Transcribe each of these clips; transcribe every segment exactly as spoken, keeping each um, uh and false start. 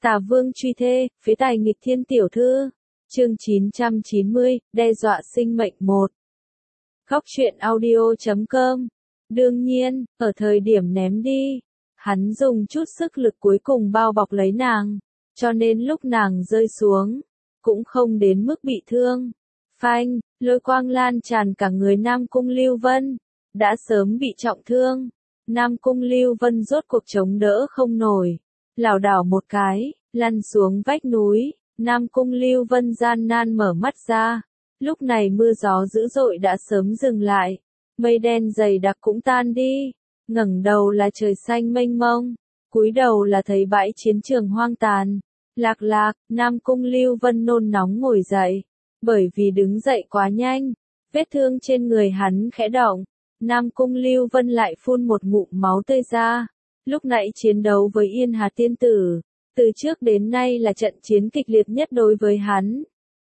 Tà Vương truy thê, phế tài nghịch thiên tiểu thư. Chương chín trăm chín mươi, đe dọa sinh mệnh một. Góc truyện audio chấm com. Đương nhiên, ở thời điểm ném đi, hắn dùng chút sức lực cuối cùng bao bọc lấy nàng, cho nên lúc nàng rơi xuống, cũng không đến mức bị thương. Phanh, lôi quang lan tràn cả người Nam Cung Lưu Vân, đã sớm bị trọng thương. Nam Cung Lưu Vân rốt cuộc chống đỡ không nổi, lảo đảo một cái, lăn xuống vách núi. Nam Cung Lưu Vân gian nan mở mắt ra, lúc này mưa gió dữ dội đã sớm dừng lại, mây đen dày đặc cũng tan đi, ngẩng đầu là trời xanh mênh mông, cúi đầu là thấy bãi chiến trường hoang tàn. Lạc lạc, Nam Cung Lưu Vân nôn nóng ngồi dậy, bởi vì đứng dậy quá nhanh, vết thương trên người hắn khẽ động, Nam Cung Lưu Vân lại phun một ngụm máu tươi ra. Lúc nãy chiến đấu với Yên Hà tiên tử, từ trước đến nay là trận chiến kịch liệt nhất đối với hắn.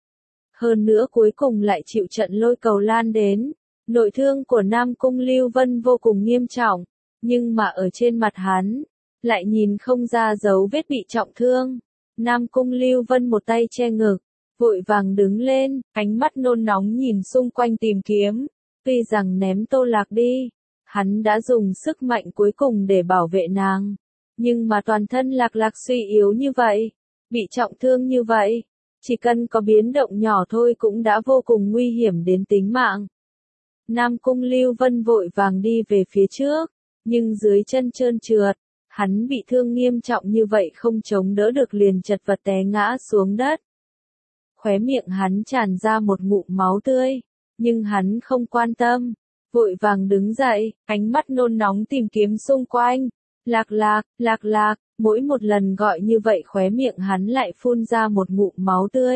Hơn nữa cuối cùng lại chịu trận lôi cầu lan đến, nội thương của Nam Cung Lưu Vân vô cùng nghiêm trọng, nhưng mà ở trên mặt hắn, lại nhìn không ra dấu vết bị trọng thương. Nam Cung Lưu Vân một tay che ngực, vội vàng đứng lên, ánh mắt nôn nóng nhìn xung quanh tìm kiếm, tuy rằng ném Tô Lạc đi, hắn đã dùng sức mạnh cuối cùng để bảo vệ nàng. Nhưng mà toàn thân Lạc Lạc suy yếu như vậy, bị trọng thương như vậy, chỉ cần có biến động nhỏ thôi cũng đã vô cùng nguy hiểm đến tính mạng. Nam Cung Lưu Vân vội vàng đi về phía trước, nhưng dưới chân trơn trượt, hắn bị thương nghiêm trọng như vậy không chống đỡ được liền chật vật té ngã xuống đất. Khóe miệng hắn tràn ra một ngụm máu tươi, nhưng hắn không quan tâm, vội vàng đứng dậy, ánh mắt nôn nóng tìm kiếm xung quanh. Lạc lạc, lạc lạc, mỗi một lần gọi như vậy khóe miệng hắn lại phun ra một ngụm máu tươi.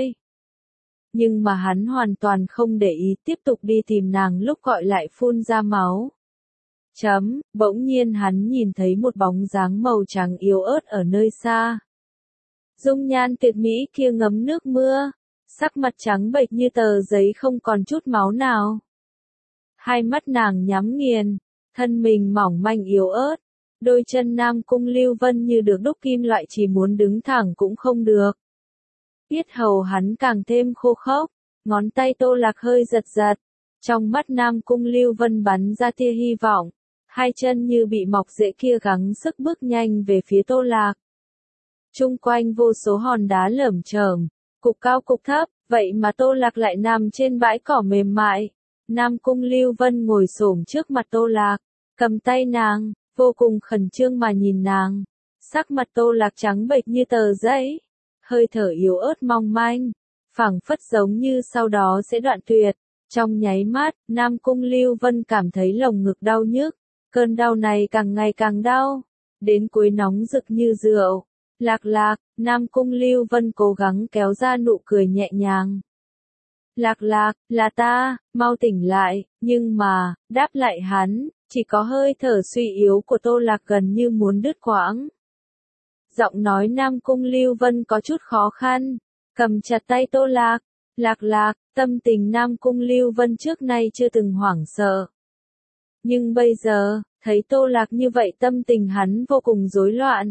Nhưng mà hắn hoàn toàn không để ý tiếp tục đi tìm nàng lúc gọi lại phun ra máu. Chấm, bỗng nhiên hắn nhìn thấy một bóng dáng màu trắng yếu ớt ở nơi xa. Dung nhan tuyệt mỹ kia ngấm nước mưa, sắc mặt trắng bệch như tờ giấy không còn chút máu nào. Hai mắt nàng nhắm nghiền, thân mình mỏng manh yếu ớt. Đôi chân Nam Cung Lưu Vân như được đúc kim loại chỉ muốn đứng thẳng cũng không được. Yết hầu hắn càng thêm khô khốc, ngón tay Tô Lạc hơi giật giật. Trong mắt Nam Cung Lưu Vân bắn ra tia hy vọng, hai chân như bị mọc rễ kia gắng sức bước nhanh về phía Tô Lạc. Trung quanh vô số hòn đá lởm chởm, cục cao cục thấp, vậy mà Tô Lạc lại nằm trên bãi cỏ mềm mại. Nam Cung Lưu Vân ngồi xổm trước mặt Tô Lạc, cầm tay nàng, vô cùng khẩn trương mà nhìn nàng, sắc mặt Tô Lạc trắng bệch như tờ giấy, hơi thở yếu ớt mong manh, phảng phất giống như sau đó sẽ đoạn tuyệt. Trong nháy mắt, Nam Cung Lưu Vân cảm thấy lồng ngực đau nhức, cơn đau này càng ngày càng đau, đến cuối nóng rực như rượu. Lạc lạc, Nam Cung Lưu Vân cố gắng kéo ra nụ cười nhẹ nhàng. Lạc lạc, là ta, mau tỉnh lại, nhưng mà, đáp lại hắn, chỉ có hơi thở suy yếu của Tô Lạc gần như muốn đứt quãng. Giọng nói Nam Cung Lưu Vân có chút khó khăn, cầm chặt tay Tô Lạc. Lạc lạc, tâm tình Nam Cung Lưu Vân trước nay chưa từng hoảng sợ. Nhưng bây giờ, thấy Tô Lạc như vậy tâm tình hắn vô cùng rối loạn.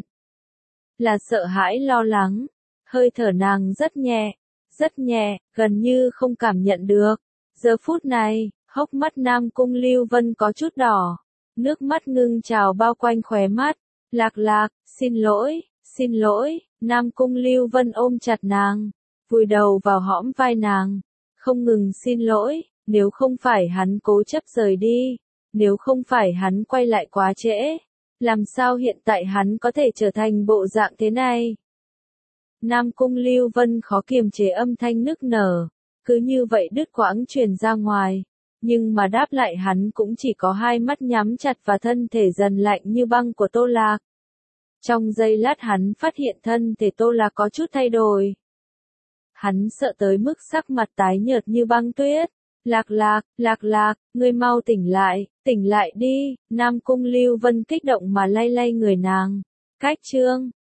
Là sợ hãi lo lắng, hơi thở nàng rất nhẹ, rất nhẹ, gần như không cảm nhận được. Giờ phút này, hốc mắt Nam Cung Lưu Vân có chút đỏ, nước mắt ngưng trào bao quanh khóe mắt. Lạc lạc, xin lỗi, xin lỗi. Nam Cung Lưu Vân ôm chặt nàng, vùi đầu vào hõm vai nàng, không ngừng xin lỗi. Nếu không phải hắn cố chấp rời đi, nếu không phải hắn quay lại quá trễ, làm sao hiện tại hắn có thể trở thành bộ dạng thế này? Nam Cung Lưu Vân khó kiềm chế âm thanh nức nở, cứ như vậy đứt quãng truyền ra ngoài, nhưng mà đáp lại hắn cũng chỉ có hai mắt nhắm chặt và thân thể dần lạnh như băng của Tô Lạc. Trong giây lát hắn phát hiện thân thể Tô Lạc có chút thay đổi. Hắn sợ tới mức sắc mặt tái nhợt như băng tuyết. Lạc lạc, lạc lạc, ngươi mau tỉnh lại, tỉnh lại đi. Nam Cung Lưu Vân kích động mà lay lay người nàng. Cách chương